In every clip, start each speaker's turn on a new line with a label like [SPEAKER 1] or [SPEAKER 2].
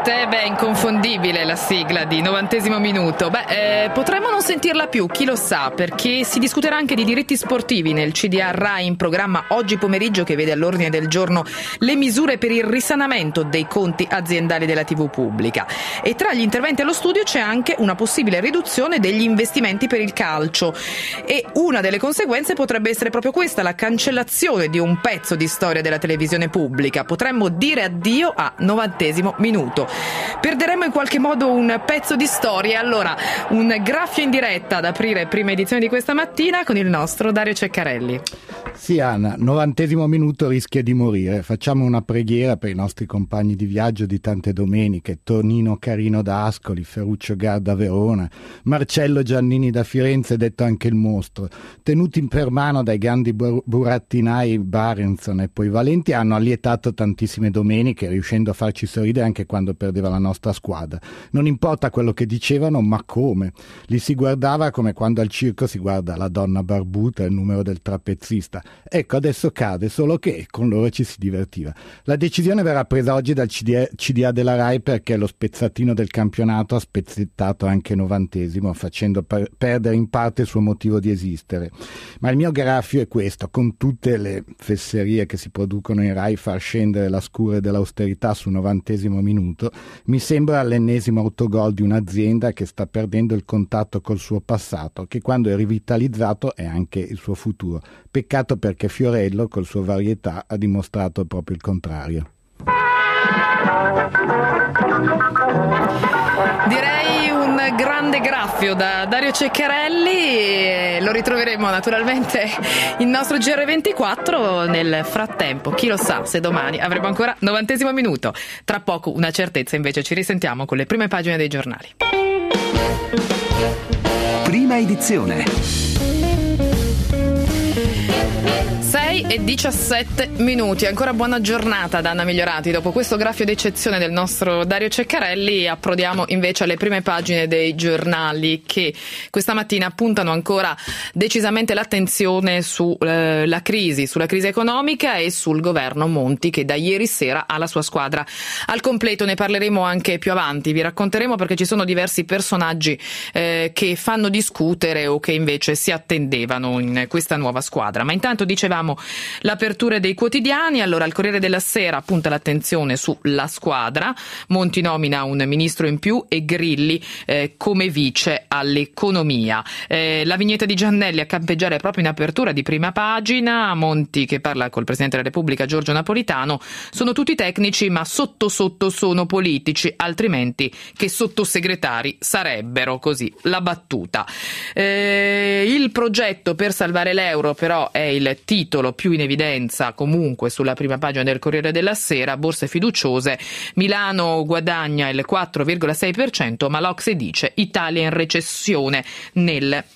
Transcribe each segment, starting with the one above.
[SPEAKER 1] Beh, inconfondibile la sigla di 90° minuto. Potremmo non sentirla più, chi lo sa, perché si discuterà anche di diritti sportivi nel CDA Rai in programma oggi pomeriggio, che vede all'ordine del giorno le misure per il risanamento dei conti aziendali della TV pubblica. E tra gli interventi allo studio c'è anche una possibile riduzione degli investimenti per il calcio. E una delle conseguenze potrebbe essere proprio questa, la cancellazione di un pezzo di storia della televisione pubblica. Potremmo dire addio a 90° minuto. Perderemo in qualche modo un pezzo di storia. Allora, un graffio in diretta ad aprire prima edizione di questa mattina con il nostro Dario Ceccarelli.
[SPEAKER 2] Sì, Anna, 90° minuto rischia di morire. Facciamo una preghiera per i nostri compagni di viaggio di tante domeniche: Tonino Carino da Ascoli, Ferruccio Gar da Verona, Marcello Giannini da Firenze, detto anche il mostro, tenuti per mano dai grandi burattinai Barenson e poi Valenti, hanno allietato tantissime domeniche, riuscendo a farci sorridere anche quando perdeva la nostra squadra. Non importa quello che dicevano, ma come. Li si guardava come quando al circo si guarda la donna barbuta e il numero del trapezzista. Ecco, adesso cade, solo che con loro ci si divertiva. La decisione verrà presa oggi dal CDA della Rai, perché lo spezzatino del campionato ha spezzettato anche 90°, facendo perdere in parte il suo motivo di esistere. Ma il mio graffio è questo: con tutte le fesserie che si producono in Rai, far scendere la scure dell'austerità su 90° minuto mi sembra l'ennesimo autogol di un'azienda che sta perdendo il contatto col suo passato, che quando è rivitalizzato è anche il suo futuro. Peccato, perché Fiorello col suo Varietà ha dimostrato proprio il contrario.
[SPEAKER 1] Direi un grande graffio da Dario Ceccarelli, e lo ritroveremo naturalmente il nostro GR24 nel frattempo. Chi lo sa se domani avremo ancora 90° minuto. Tra poco una certezza, invece ci risentiamo con le prime pagine dei giornali.
[SPEAKER 3] Prima edizione.
[SPEAKER 1] 6:17. Ancora buona giornata da Anna Migliorati. Dopo questo graffio d'eccezione del nostro Dario Ceccarelli, approdiamo invece alle prime pagine dei giornali, che questa mattina puntano ancora decisamente l'attenzione sulla crisi economica e sul governo Monti, che da ieri sera ha la sua squadra al completo. Ne parleremo anche più avanti, vi racconteremo, perché ci sono diversi personaggi che fanno discutere o che invece si attendevano in questa nuova squadra. Ma intanto dicevamo l'apertura dei quotidiani. Allora, il Corriere della Sera punta l'attenzione sulla squadra. Monti nomina un ministro in più e Grilli come vice all'economia. La vignetta di Giannelli a campeggiare proprio in apertura di prima pagina. Monti che parla col Presidente della Repubblica Giorgio Napolitano: sono tutti tecnici ma sotto sono politici, altrimenti che sottosegretari sarebbero, così la battuta. Il progetto per salvare l'euro però è il titolo più in evidenza comunque sulla prima pagina del Corriere della Sera. Borse fiduciose, Milano guadagna il 4,6%, ma l'Ocse dice Italia in recessione nel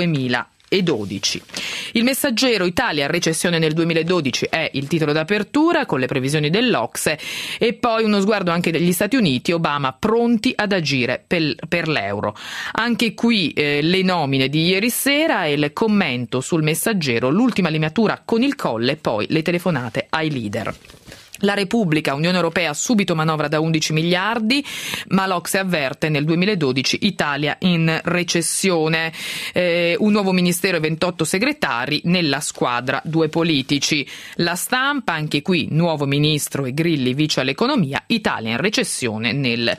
[SPEAKER 1] 2012. Il Messaggero: Italia recessione nel 2012 è il titolo d'apertura, con le previsioni dell'Ocse, e poi uno sguardo anche degli Stati Uniti: Obama pronti ad agire per l'euro. Anche qui le nomine di ieri sera e il commento sul Messaggero: l'ultima limatura con il Colle, poi le telefonate ai leader. La Repubblica: Unione Europea subito manovra da 11 miliardi, ma l'Ocse avverte nel 2012 Italia in recessione. Un nuovo ministero e 28 segretari, nella squadra 2 politici. La Stampa: anche qui nuovo ministro e Grilli vice all'economia, Italia in recessione nel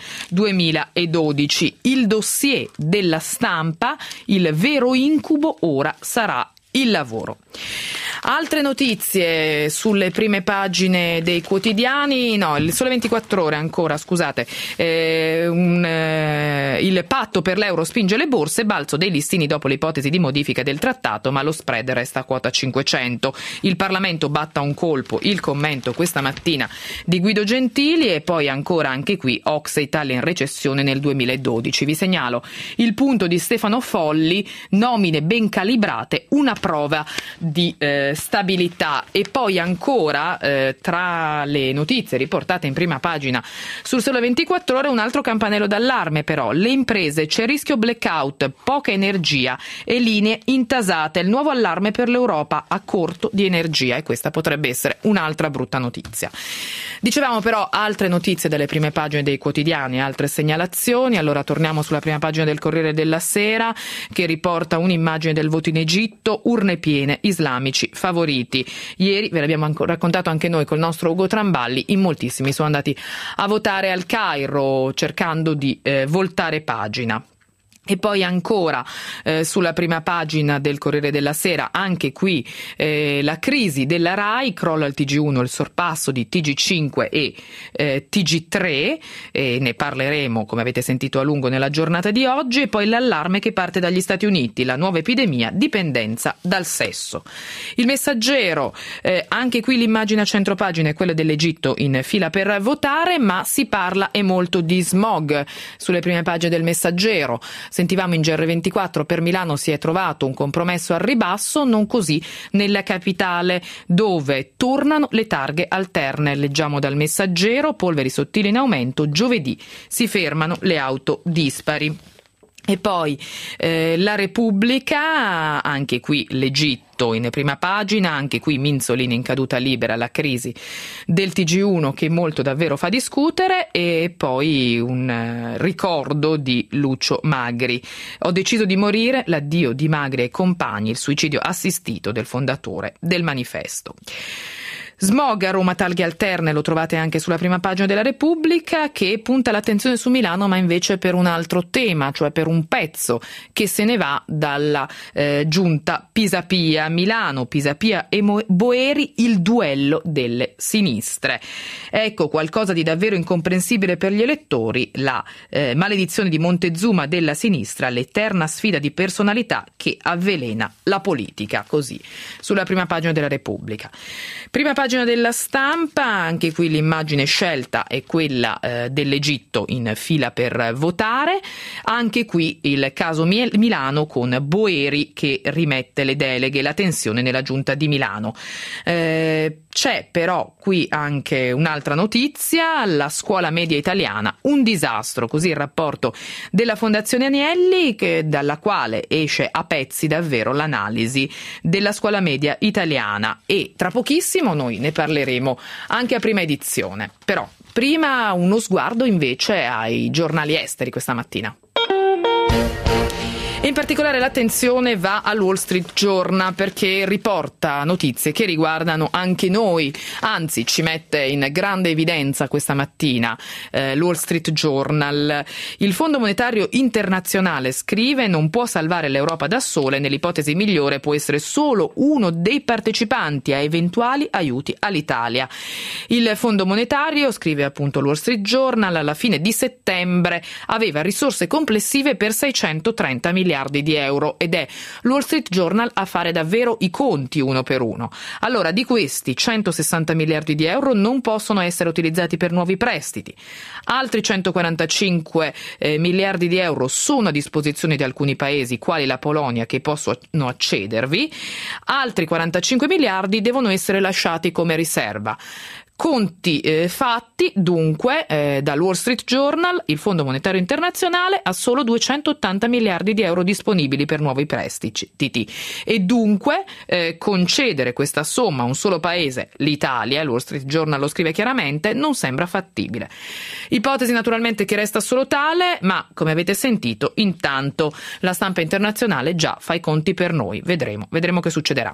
[SPEAKER 1] 2012. Il dossier della Stampa: il vero incubo ora sarà il lavoro. Altre notizie sulle prime pagine dei quotidiani, il Sole 24 Ore ancora, scusate, il patto per l'euro spinge le borse, balzo dei listini dopo l'ipotesi di modifica del trattato, ma lo spread resta a quota 500. Il Parlamento batta un colpo, il commento questa mattina di Guido Gentili, e poi ancora anche qui Ocse Italia in recessione nel 2012. Vi segnalo il punto di Stefano Folli: nomine ben calibrate, una prova di stabilità. E poi ancora tra le notizie riportate in prima pagina sul Sole 24 Ore un altro campanello d'allarme però: le imprese, c'è rischio blackout, poca energia e linee intasate, il nuovo allarme per l'Europa a corto di energia, e questa potrebbe essere un'altra brutta notizia. Dicevamo però altre notizie dalle prime pagine dei quotidiani, altre segnalazioni. Allora torniamo sulla prima pagina del Corriere della Sera, che riporta un'immagine del voto in Egitto, urne piene, islamici favoriti. Ieri ve l'abbiamo raccontato anche noi col nostro Ugo Tramballi, in moltissimi sono andati a votare al Cairo cercando di voltare pagina. E poi ancora sulla prima pagina del Corriere della Sera, anche qui la crisi della RAI, crolla il TG1, il sorpasso di TG5 e TG3, ne parleremo, come avete sentito, a lungo nella giornata di oggi. E poi l'allarme che parte dagli Stati Uniti, la nuova epidemia, dipendenza dal sesso. Il Messaggero, anche qui l'immagine a centropagina è quella dell'Egitto in fila per votare, ma si parla e molto di smog sulle prime pagine del Messaggero. Sentivamo in GR24, per Milano si è trovato un compromesso al ribasso, non così nella capitale, dove tornano le targhe alterne. Leggiamo dal Messaggero: polveri sottili in aumento, giovedì si fermano le auto dispari. E poi la Repubblica, anche qui l'Egitto in prima pagina, anche qui Minzolini in caduta libera, la crisi del TG1 che molto davvero fa discutere, e poi un ricordo di Lucio Magri. Ho deciso di morire, l'addio di Magri e compagni, il suicidio assistito del fondatore del Manifesto. Smog a Roma, targhe alterne, lo trovate anche sulla prima pagina della Repubblica, che punta l'attenzione su Milano, ma invece per un altro tema, cioè per un pezzo che se ne va dalla giunta Pisapia. Milano, Pisapia e Boeri, il duello delle sinistre. Ecco qualcosa di davvero incomprensibile per gli elettori, la maledizione di Montezuma della sinistra, l'eterna sfida di personalità che avvelena la politica. Così sulla prima pagina della Repubblica. Prima pagina della Stampa, anche qui l'immagine scelta è quella dell'Egitto in fila per votare, anche qui il caso Milano con Boeri che rimette le deleghe, la tensione nella giunta di Milano. C'è però qui anche un'altra notizia: la scuola media italiana, un disastro, così il rapporto della Fondazione Agnelli, dalla quale esce a pezzi davvero l'analisi della scuola media italiana, e tra pochissimo noi ne parleremo anche a prima edizione. Però prima uno sguardo invece ai giornali esteri questa mattina. In particolare l'attenzione va al Wall Street Journal, perché riporta notizie che riguardano anche noi, anzi ci mette in grande evidenza questa mattina il Wall Street Journal. Il Fondo Monetario Internazionale scrive: non può salvare l'Europa da sola e nell'ipotesi migliore può essere solo uno dei partecipanti a eventuali aiuti all'Italia. Il Fondo Monetario, scrive appunto il Wall Street Journal, alla fine di settembre aveva risorse complessive per 630 miliardi di euro, ed è il Wall Street Journal a fare davvero i conti uno per uno. Allora, di questi 160 miliardi di euro non possono essere utilizzati per nuovi prestiti, altri 145 miliardi di euro sono a disposizione di alcuni paesi quali la Polonia che possono accedervi, altri 45 miliardi devono essere lasciati come riserva. Conti fatti dunque dal Wall Street Journal: il Fondo Monetario Internazionale ha solo 280 miliardi di euro disponibili per nuovi prestiti, e dunque concedere questa somma a un solo paese, l'Italia, il Wall Street Journal lo scrive chiaramente, non sembra fattibile. Ipotesi naturalmente che resta solo tale, ma come avete sentito intanto la stampa internazionale già fa i conti per noi. Vedremo che succederà.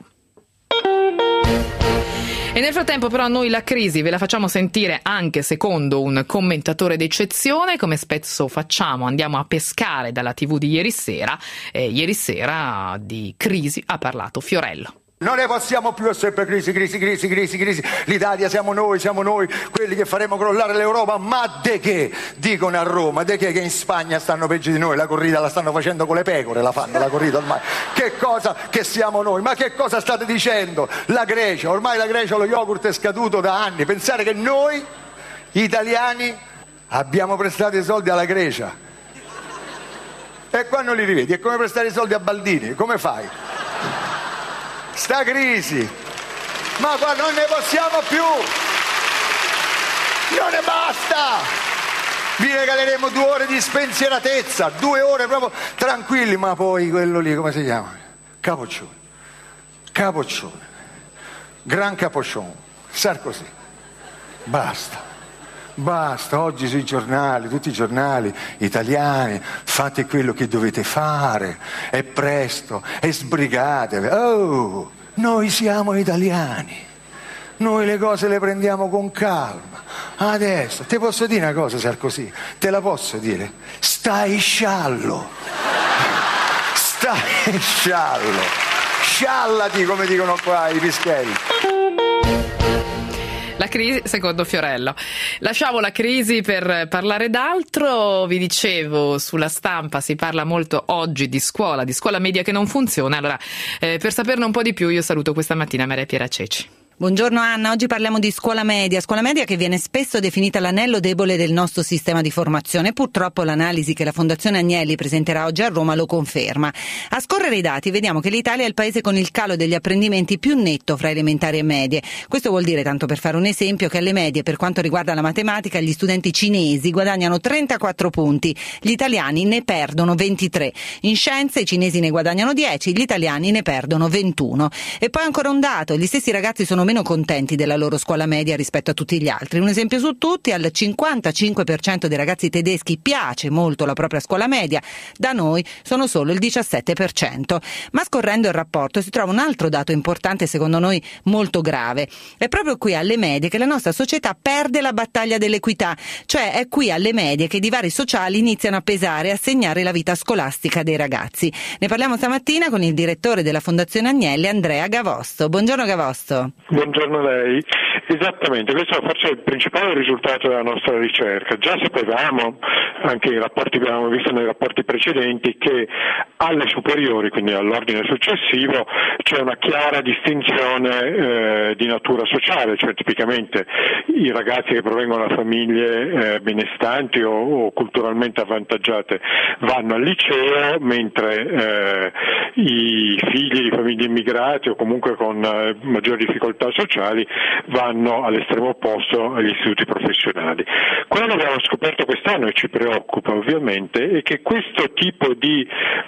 [SPEAKER 1] E nel frattempo però noi la crisi ve la facciamo sentire anche secondo un commentatore d'eccezione, come spesso facciamo, andiamo a pescare dalla TV di ieri sera, e ieri sera di crisi ha parlato Fiorello.
[SPEAKER 4] Non ne possiamo più sempre crisi. L'Italia siamo noi quelli che faremo crollare l'Europa. Ma de che? Dicono a Roma, de che in Spagna stanno peggio di noi, la corrida la stanno facendo con le pecore, la fanno la corrida ormai. Che cosa che siamo noi? Ma che cosa state dicendo? La Grecia, ormai la Grecia lo yogurt è scaduto da anni. Pensare che noi italiani abbiamo prestato i soldi alla Grecia. E quando li rivedi è come prestare i soldi a Baldini, come fai? Sta crisi Ma guarda, non ne possiamo più! Non ne basta! Vi regaleremo 2 ore di spensieratezza, 2 ore proprio tranquilli, ma poi quello lì, come si chiama? Capoccione. Gran Capoccione. Sarkozy. Basta, oggi sui giornali, tutti i giornali italiani, fate quello che dovete fare, è presto, e sbrigatevi. Oh, noi siamo italiani, noi le cose le prendiamo con calma. Adesso, ti posso dire una cosa, Sarkozy? Te la posso dire? Stai sciallo. Sciallati, come dicono qua i pischelli.
[SPEAKER 1] La crisi, secondo Fiorello. Lasciamo la crisi per parlare d'altro. Vi dicevo, sulla stampa si parla molto oggi di scuola media che non funziona. Allora, per saperne un po' di più, io saluto questa mattina Maria Piera Ceci.
[SPEAKER 5] Buongiorno Anna, oggi parliamo di scuola media che viene spesso definita l'anello debole del nostro sistema di formazione. Purtroppo l'analisi che la Fondazione Agnelli presenterà oggi a Roma lo conferma. A scorrere i dati vediamo che l'Italia è il paese con il calo degli apprendimenti più netto fra elementari e medie. Questo vuol dire, tanto per fare un esempio, che alle medie per quanto riguarda la matematica gli studenti cinesi guadagnano 34 punti, gli italiani ne perdono 23. In scienze i cinesi ne guadagnano 10, gli italiani ne perdono 21. E poi ancora un dato, gli stessi ragazzi sono meno contenti della loro scuola media rispetto a tutti gli altri. Un esempio su tutti: al 55% dei ragazzi tedeschi piace molto la propria scuola media, da noi sono solo il 17%. Ma scorrendo il rapporto si trova un altro dato importante, secondo noi molto grave. È proprio qui alle medie che la nostra società perde la battaglia dell'equità, cioè è qui alle medie che i divari sociali iniziano a pesare e a segnare la vita scolastica dei ragazzi. Ne parliamo stamattina con il direttore della Fondazione Agnelli, Andrea Gavosto. Buongiorno Gavosto.
[SPEAKER 6] Buongiorno a lei. Esattamente, questo è forse il principale risultato della nostra ricerca. Già sapevamo, anche i rapporti che abbiamo visto nei rapporti precedenti, che alle superiori, quindi all'ordine successivo, c'è una chiara distinzione di natura sociale, cioè tipicamente i ragazzi che provengono da famiglie benestanti o culturalmente avvantaggiate vanno al liceo, mentre i figli di famiglie immigrate o comunque con maggiori difficoltà sociali vanno all'estremo opposto agli istituti professionali. Quello che abbiamo scoperto quest'anno e ci preoccupa ovviamente è che questo tipo di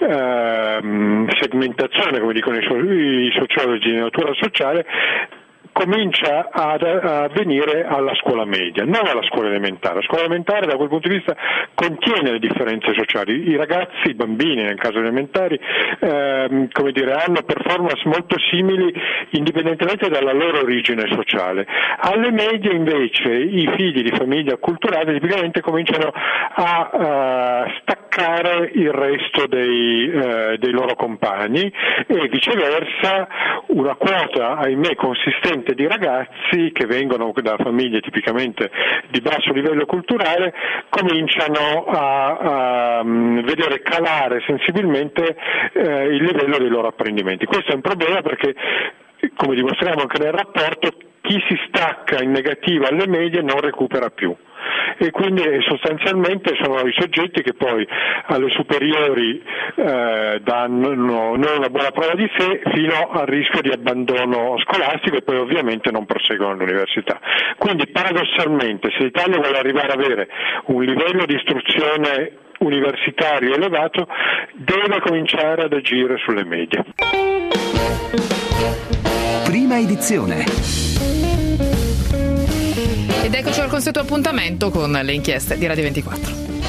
[SPEAKER 6] segmentazione, come dicono i sociologi di natura sociale, comincia ad avvenire alla scuola media, non alla scuola elementare. La scuola elementare da quel punto di vista contiene le differenze sociali. I ragazzi, i bambini nel caso elementari, hanno performance molto simili indipendentemente dalla loro origine sociale. Alle medie invece i figli di famiglia acculturata tipicamente cominciano a staccare il resto dei loro compagni e viceversa una quota, ahimè, consistente di ragazzi che vengono da famiglie tipicamente di basso livello culturale cominciano a vedere calare sensibilmente il livello dei loro apprendimenti. Questo è un problema perché, come dimostriamo anche nel rapporto, chi si stacca in negativo alle medie non recupera più. E quindi sostanzialmente sono i soggetti che poi alle superiori danno non una buona prova di sé fino al rischio di abbandono scolastico e poi ovviamente non proseguono all'università. Quindi paradossalmente, se l'Italia vuole arrivare ad avere un livello di istruzione universitario elevato, deve cominciare ad agire sulle medie.
[SPEAKER 3] Prima edizione.
[SPEAKER 1] Ed eccoci al consueto appuntamento con le inchieste di Radio 24.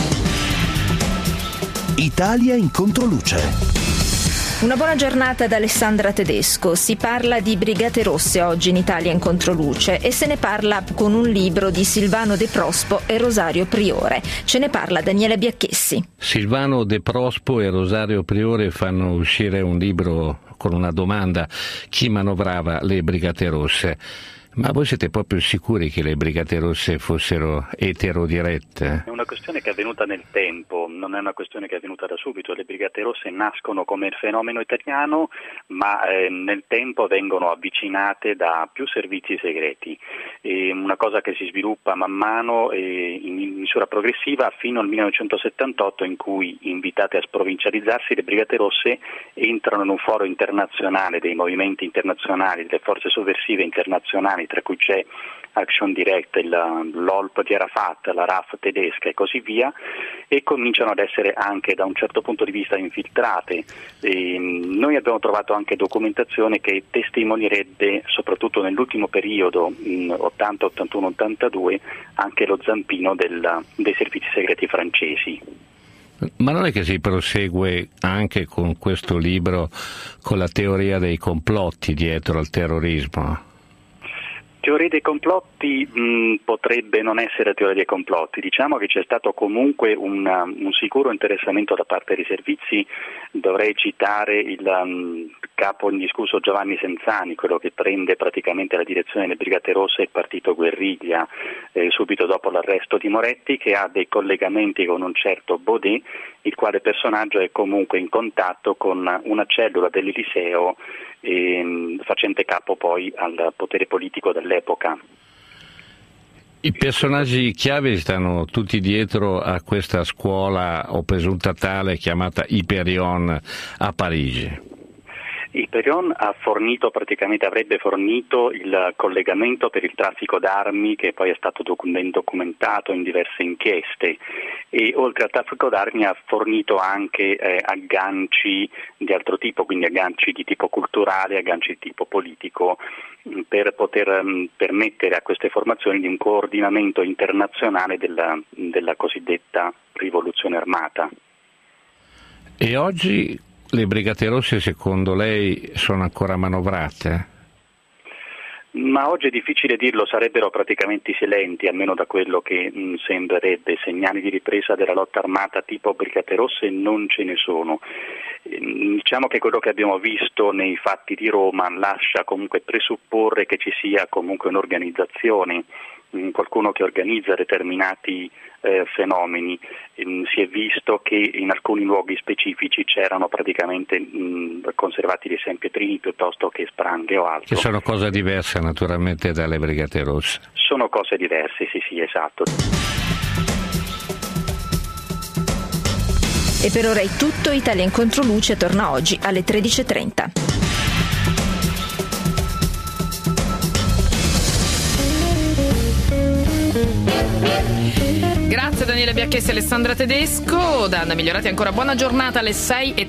[SPEAKER 3] Italia in controluce.
[SPEAKER 7] Una buona giornata da Alessandra Tedesco. Si parla di Brigate Rosse oggi in Italia in controluce e se ne parla con un libro di Silvano De Prospo e Rosario Priore. Ce ne parla Daniele Biacchessi.
[SPEAKER 8] Silvano De Prospo e Rosario Priore fanno uscire un libro con una domanda: chi manovrava le Brigate Rosse? Ma voi siete proprio sicuri che le Brigate Rosse fossero eterodirette?
[SPEAKER 9] È una questione che è avvenuta nel tempo, non è una questione che è avvenuta da subito. Le Brigate Rosse nascono come il fenomeno italiano, ma nel tempo vengono avvicinate da più servizi segreti. Una cosa che si sviluppa man mano in misura progressiva fino al 1978, in cui, invitate a sprovincializzarsi, le Brigate Rosse entrano in un foro internazionale dei movimenti internazionali, delle forze sovversive internazionali, tra cui c'è Action Direct, l'OLP di Arafat, la RAF tedesca e così via, e cominciano ad essere anche da un certo punto di vista infiltrate. Noi abbiamo trovato anche documentazione che testimonierebbe, soprattutto nell'ultimo periodo, 80, 81, 82, anche lo zampino dei servizi segreti francesi.
[SPEAKER 8] Ma non è che si prosegue anche con questo libro con la teoria dei complotti dietro al terrorismo?
[SPEAKER 9] Teoria dei complotti potrebbe non essere teoria dei complotti, diciamo che c'è stato comunque un sicuro interessamento da parte dei servizi. Dovrei citare il capo indiscusso Giovanni Senzani, quello che prende praticamente la direzione delle Brigate Rosse e il partito guerriglia subito dopo l'arresto di Moretti, che ha dei collegamenti con un certo Baudet, il quale personaggio è comunque in contatto con una cellula dell'Eliseo facente capo poi al potere politico dell'epoca.
[SPEAKER 8] I personaggi chiave stanno tutti dietro a questa scuola o presunta tale chiamata Hyperion a Parigi.
[SPEAKER 9] Hyperion avrebbe fornito il collegamento per il traffico d'armi, che poi è stato documentato in diverse inchieste, e oltre al traffico d'armi ha fornito anche agganci di altro tipo, quindi agganci di tipo culturale, agganci di tipo politico, per poter permettere a queste formazioni di un coordinamento internazionale della cosiddetta rivoluzione armata.
[SPEAKER 8] E oggi le Brigate Rosse, secondo lei, sono ancora manovrate?
[SPEAKER 9] Ma oggi è difficile dirlo, sarebbero praticamente silenti, almeno da quello che sembrerebbe. Segnali di ripresa della lotta armata tipo Brigate Rosse non ce ne sono. Diciamo che quello che abbiamo visto nei fatti di Roma lascia comunque presupporre che ci sia comunque un'organizzazione, qualcuno che organizza determinati fenomeni. Si è visto che in alcuni luoghi specifici c'erano praticamente conservati dei sempietrini piuttosto che spranghe o altro.
[SPEAKER 8] Che sono cose diverse naturalmente dalle Brigate Rosse.
[SPEAKER 9] Sono cose diverse, sì, esatto.
[SPEAKER 7] E per ora è tutto. Italia in Controluce torna oggi alle 13:30.
[SPEAKER 1] Grazie Daniele Biacchessi e Alessandra Tedesco. Da Anna Migliorati ancora buona giornata alle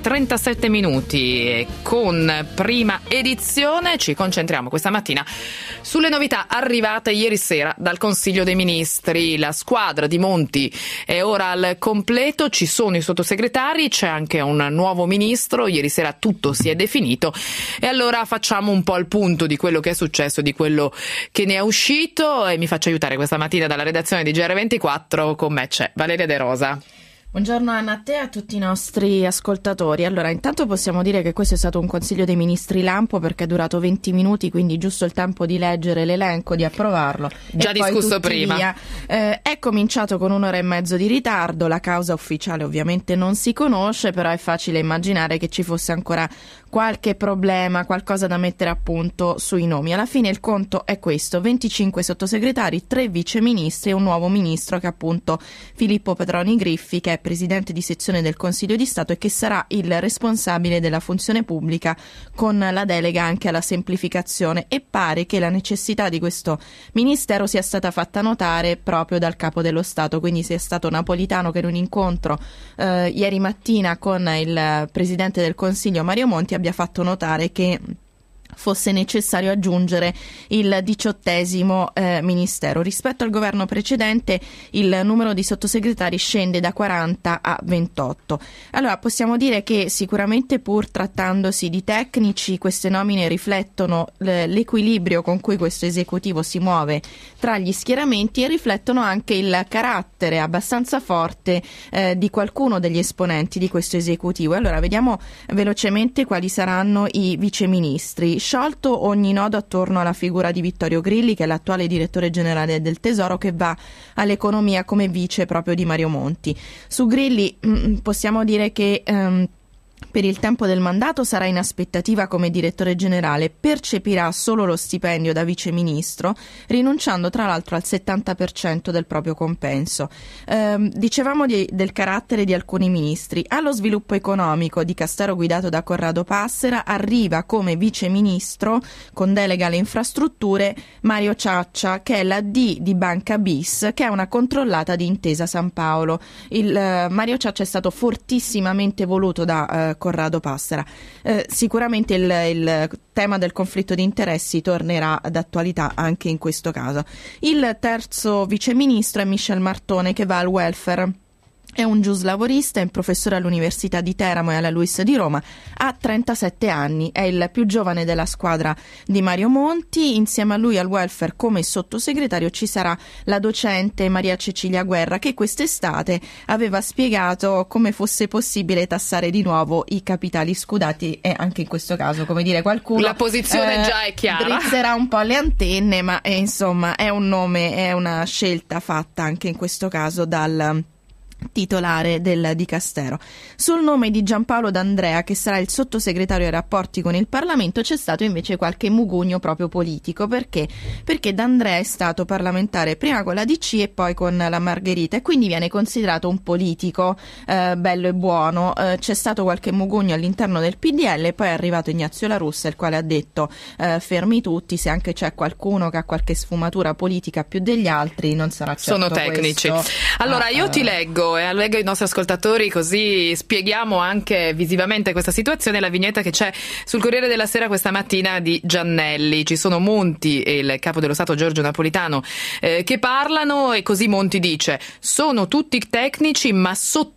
[SPEAKER 1] 6:37 e con Prima Edizione ci concentriamo questa mattina sulle novità arrivate ieri sera dal Consiglio dei Ministri. La squadra di Monti è ora al completo, ci sono i sottosegretari, c'è anche un nuovo ministro, ieri sera tutto si è definito e allora facciamo un po' il punto di quello che è successo, di quello che ne è uscito, e mi faccio aiutare questa mattina dalla redazione di GR24. Con me c'è Valeria De Rosa.
[SPEAKER 10] Buongiorno Anna, a te e a tutti i nostri ascoltatori. Allora, intanto possiamo dire che questo è stato un Consiglio dei Ministri lampo, perché è durato 20 minuti, quindi giusto il tempo di leggere l'elenco, di approvarlo.
[SPEAKER 1] Già discusso prima.
[SPEAKER 10] È cominciato con 1 ora e mezzo di ritardo, la causa ufficiale ovviamente non si conosce, però è facile immaginare che ci fosse ancora qualche problema, qualcosa da mettere a punto sui nomi. Alla fine il conto è questo: 25 sottosegretari, 3 viceministri e un nuovo ministro, che è appunto Filippo Petroni Griffi, che è presidente di sezione del Consiglio di Stato e che sarà il responsabile della funzione pubblica, con la delega anche alla semplificazione. E pare che la necessità di questo ministero sia stata fatta notare proprio dal Capo dello Stato, quindi sia stato Napolitano che in un incontro ieri mattina con il presidente del Consiglio Mario Monti abbia fatto notare che fosse necessario aggiungere il 18° ministero. Rispetto al governo precedente il numero di sottosegretari scende da 40 a 28. Allora possiamo dire che sicuramente, pur trattandosi di tecnici, queste nomine riflettono l'equilibrio con cui questo esecutivo si muove tra gli schieramenti e riflettono anche il carattere abbastanza forte di qualcuno degli esponenti di questo esecutivo. Allora vediamo velocemente quali saranno i viceministri. poi sciolto ogni nodo attorno alla figura di Vittorio Grilli, che è l'attuale direttore generale del Tesoro, che va all'economia come vice proprio di Mario Monti. Su Grilli possiamo dire che per il tempo del mandato sarà in aspettativa come direttore generale, percepirà solo lo stipendio da vice ministro, rinunciando tra l'altro al 70% del proprio compenso. Dicevamo del carattere di alcuni ministri. Allo sviluppo economico, Dicastero guidato da Corrado Passera, arriva come vice ministro con delega alle infrastrutture Mario Ciaccia, che è la D di Banca Bis, che è una controllata di Intesa San Paolo. Mario Ciaccia è stato fortissimamente voluto da Corrado Passera. Sicuramente il tema del conflitto di interessi tornerà d'attualità anche in questo caso. Il terzo viceministro è Michel Martone, che va al welfare. È un giuslavorista, è un professore all'Università di Teramo e alla LUISS di Roma, ha 37 anni, è il più giovane della squadra di Mario Monti. Insieme a lui al welfare come sottosegretario ci sarà la docente Maria Cecilia Guerra, che quest'estate aveva spiegato come fosse possibile tassare di nuovo i capitali scudati, e anche in questo caso, come dire, qualcuno
[SPEAKER 1] la posizione già è chiara,
[SPEAKER 10] drizzerà un po' le antenne, ma insomma è un nome, è una scelta fatta anche in questo caso dal titolare del Dicastero. Sul nome di Giampaolo D'Andrea, che sarà il sottosegretario ai rapporti con il Parlamento, c'è stato invece qualche mugugno proprio politico. Perché D'Andrea è stato parlamentare prima con la DC e poi con la Margherita, e quindi viene considerato un politico bello e buono. C'è stato qualche mugugno all'interno del PDL e poi è arrivato Ignazio La Russa, il quale ha detto fermi tutti, se anche c'è qualcuno che ha qualche sfumatura politica più degli altri non sarà certo
[SPEAKER 1] sono tecnici. Allora io ti leggo e leggo ai nostri ascoltatori, così spieghiamo anche visivamente questa situazione, la vignetta che c'è sul Corriere della Sera questa mattina di Giannelli. Ci sono Monti e il capo dello Stato Giorgio Napolitano che parlano, e così Monti dice: sono tutti tecnici ma sotto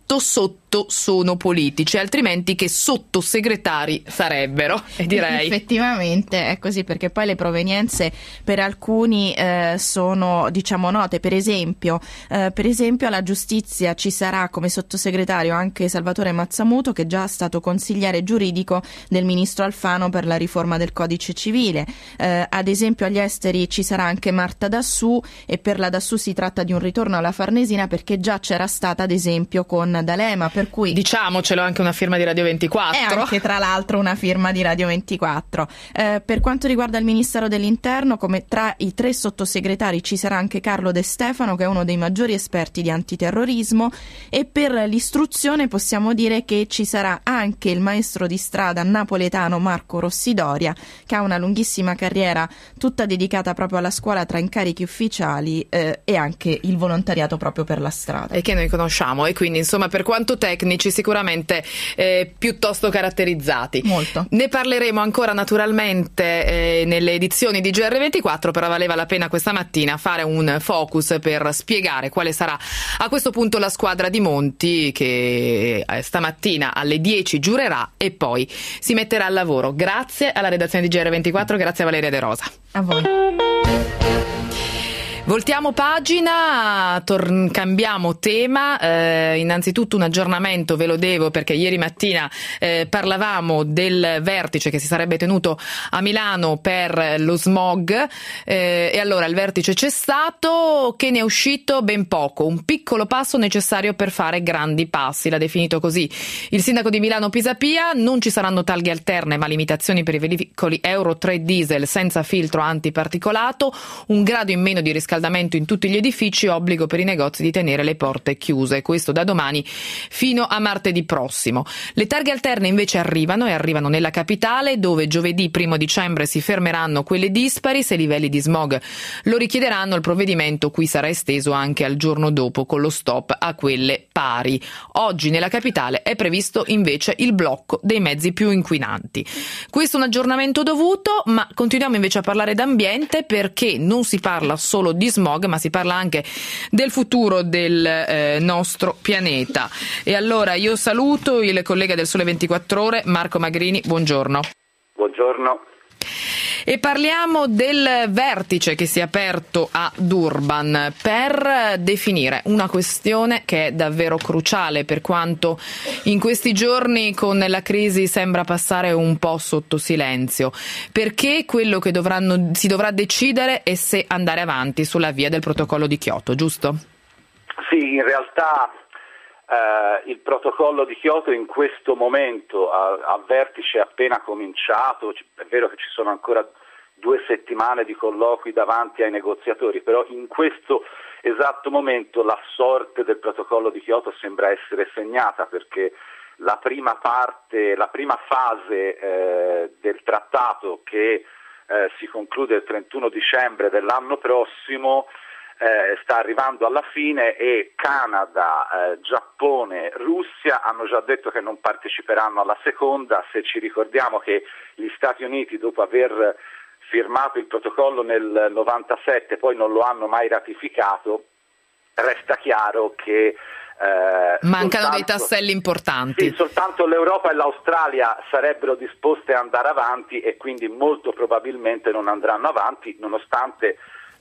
[SPEAKER 1] sono politici, altrimenti che sottosegretari sarebbero? E direi
[SPEAKER 10] effettivamente è così, perché poi le provenienze per alcuni sono note. Per esempio alla giustizia ci sarà come sottosegretario anche Salvatore Mazzamuto, che è già stato consigliere giuridico del ministro Alfano per la riforma del codice civile. Ad esempio agli esteri ci sarà anche Marta Dassù, e per la Dassù si tratta di un ritorno alla Farnesina, perché già c'era stata ad esempio con D'Alema, per cui
[SPEAKER 1] diciamocelo, anche una firma di Radio 24
[SPEAKER 10] e anche tra l'altro una firma di Radio 24. Per quanto riguarda il Ministero dell'Interno, come tra i 3 sottosegretari ci sarà anche Carlo De Stefano, che è uno dei maggiori esperti di antiterrorismo, e per l'istruzione possiamo dire che ci sarà anche il maestro di strada napoletano Marco Rossidoria, che ha una lunghissima carriera tutta dedicata proprio alla scuola tra incarichi ufficiali e anche il volontariato proprio per la strada,
[SPEAKER 1] e che noi conosciamo, e quindi insomma per quanto tecnici sicuramente piuttosto caratterizzati.
[SPEAKER 10] Molto.
[SPEAKER 1] Ne parleremo ancora naturalmente nelle edizioni di GR24, però valeva la pena questa mattina fare un focus per spiegare quale sarà a questo punto la squadra di Monti, che stamattina alle 10 giurerà e poi si metterà al lavoro. Grazie alla redazione di GR24, grazie a Valeria De Rosa.
[SPEAKER 10] A voi.
[SPEAKER 1] Voltiamo pagina, cambiamo tema, innanzitutto un aggiornamento ve lo devo, perché ieri mattina parlavamo del vertice che si sarebbe tenuto a Milano per lo smog, e allora il vertice c'è stato, che ne è uscito ben poco, un piccolo passo necessario per fare grandi passi, l'ha definito così il sindaco di Milano Pisapia. Non ci saranno taglie alterne ma limitazioni per i veicoli Euro 3 diesel senza filtro antiparticolato, un grado in meno di riscaldamento in tutti gli edifici, obbligo per i negozi di tenere le porte chiuse, questo da domani fino a martedì prossimo. Le targhe alterne invece arrivano nella capitale, dove giovedì 1 dicembre si fermeranno quelle dispari. Se i livelli di smog lo richiederanno, il provvedimento qui sarà esteso anche al giorno dopo con lo stop a quelle pari. Oggi nella capitale è previsto invece il blocco dei mezzi più inquinanti. Questo è un aggiornamento dovuto, ma continuiamo invece a parlare d'ambiente, perché non si parla solo di smog, ma si parla anche del futuro del nostro pianeta. E allora io saluto il collega del Sole 24 Ore, Marco Magrini, buongiorno.
[SPEAKER 11] Buongiorno.
[SPEAKER 1] E parliamo del vertice che si è aperto a Durban per definire una questione che è davvero cruciale, per quanto in questi giorni con la crisi sembra passare un po' sotto silenzio, perché quello che si dovrà decidere è se andare avanti sulla via del protocollo di Kyoto, giusto?
[SPEAKER 11] Sì, in realtà il protocollo di Kyoto in questo momento al vertice è appena cominciato. È vero che ci sono ancora 2 settimane di colloqui davanti ai negoziatori, però in questo esatto momento la sorte del protocollo di Kyoto sembra essere segnata, perché la prima fase del trattato, che si conclude il 31 dicembre dell'anno prossimo, sta arrivando alla fine, e Canada, Giappone, Russia hanno già detto che non parteciperanno alla seconda. Se ci ricordiamo che gli Stati Uniti, dopo aver firmato il protocollo nel 97, poi non lo hanno mai ratificato, resta chiaro che
[SPEAKER 1] mancano dei tasselli importanti.
[SPEAKER 11] Sì, soltanto l'Europa e l'Australia sarebbero disposte ad andare avanti, e quindi molto probabilmente non andranno avanti, nonostante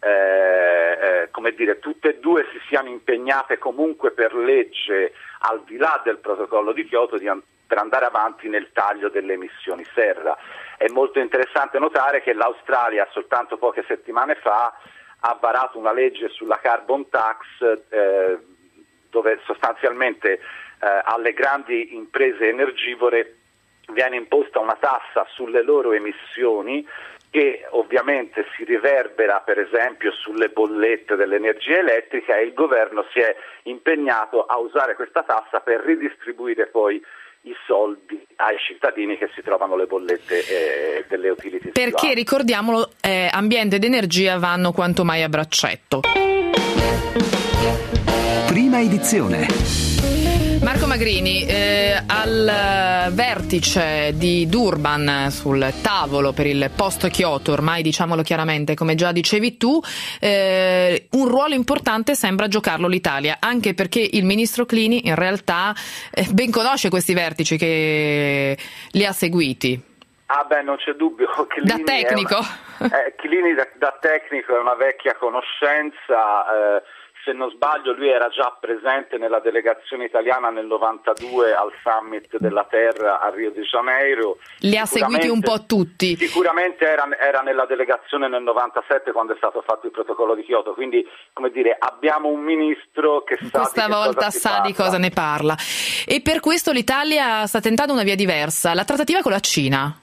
[SPEAKER 11] tutte e due si siano impegnate comunque per legge, al di là del protocollo di Kyoto, per andare avanti nel taglio delle emissioni serra. È molto interessante notare che l'Australia soltanto poche settimane fa ha varato una legge sulla carbon tax, dove sostanzialmente alle grandi imprese energivore viene imposta una tassa sulle loro emissioni, che ovviamente si riverbera per esempio sulle bollette dell'energia elettrica, e il governo si è impegnato a usare questa tassa per ridistribuire poi i soldi ai cittadini che si trovano le bollette delle utility.
[SPEAKER 1] Perché ricordiamolo, ambiente ed energia vanno quanto mai a braccetto.
[SPEAKER 3] Prima edizione.
[SPEAKER 1] Marco Magrini, al vertice di Durban, sul tavolo per il post-Kyoto, ormai diciamolo chiaramente, come già dicevi tu, un ruolo importante sembra giocarlo l'Italia, anche perché il ministro Clini in realtà ben conosce questi vertici, che li ha seguiti.
[SPEAKER 11] Non c'è dubbio. Clini
[SPEAKER 1] da tecnico?
[SPEAKER 11] Clini da tecnico è una vecchia conoscenza. Se non sbaglio lui era già presente nella delegazione italiana nel 92 al Summit della Terra a Rio de Janeiro.
[SPEAKER 1] Li ha seguiti un po' tutti.
[SPEAKER 11] Sicuramente era nella delegazione nel 97 quando è stato fatto il protocollo di Kyoto, quindi abbiamo un ministro che
[SPEAKER 1] questa volta sa di cosa ne parla, e per questo l'Italia sta tentando una via diversa, la trattativa con la Cina.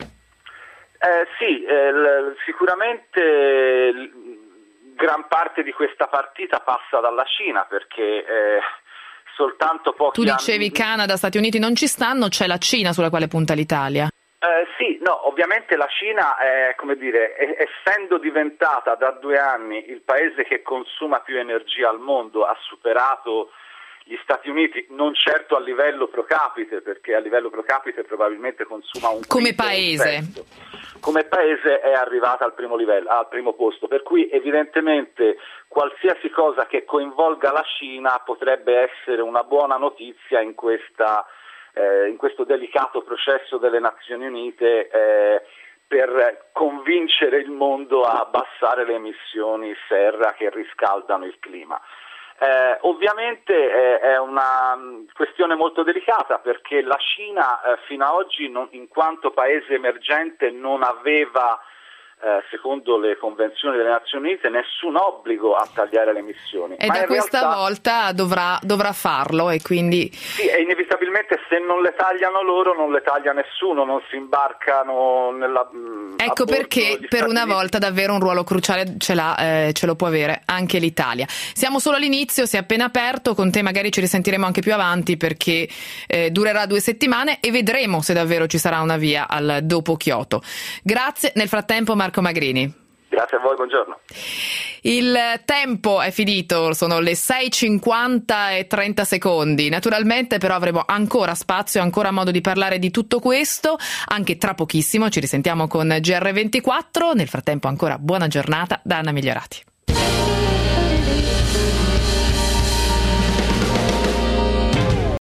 [SPEAKER 11] Sicuramente gran parte di questa partita passa dalla Cina, perché soltanto pochi anni... Tu
[SPEAKER 1] dicevi Canada, Stati Uniti non ci stanno, c'è la Cina sulla quale punta l'Italia.
[SPEAKER 11] Ovviamente la Cina, essendo diventata da 2 anni il paese che consuma più energia al mondo, ha superato gli Stati Uniti, non certo a livello pro capite, perché a livello pro capite probabilmente consuma un
[SPEAKER 1] come paese.
[SPEAKER 11] Come paese è arrivata al primo posto, per cui evidentemente qualsiasi cosa che coinvolga la Cina potrebbe essere una buona notizia in questo delicato processo delle Nazioni Unite per convincere il mondo a abbassare le emissioni serra che riscaldano il clima. Ovviamente è una questione molto delicata, perché la Cina fino ad oggi in quanto paese emergente non aveva, secondo le convenzioni delle Nazioni Unite, nessun obbligo a tagliare le emissioni.
[SPEAKER 1] E da questa volta dovrà farlo, e quindi...
[SPEAKER 11] Sì, e inevitabilmente se non le tagliano loro non le taglia nessuno, non si imbarcano nella...
[SPEAKER 1] Ecco perché per una volta davvero un ruolo cruciale ce lo può avere anche l'Italia. Siamo solo all'inizio, si è appena aperto, con te magari ci risentiremo anche più avanti, perché durerà 2 settimane e vedremo se davvero ci sarà una via al dopo Kyoto. Grazie nel frattempo Marco Magrini.
[SPEAKER 11] Grazie a voi, buongiorno.
[SPEAKER 1] Il tempo è finito, sono le 6:50 e 30 secondi. Naturalmente però avremo ancora spazio, ancora modo di parlare di tutto questo, anche tra pochissimo. Ci risentiamo con GR24. Nel frattempo ancora buona giornata da Anna Migliorati.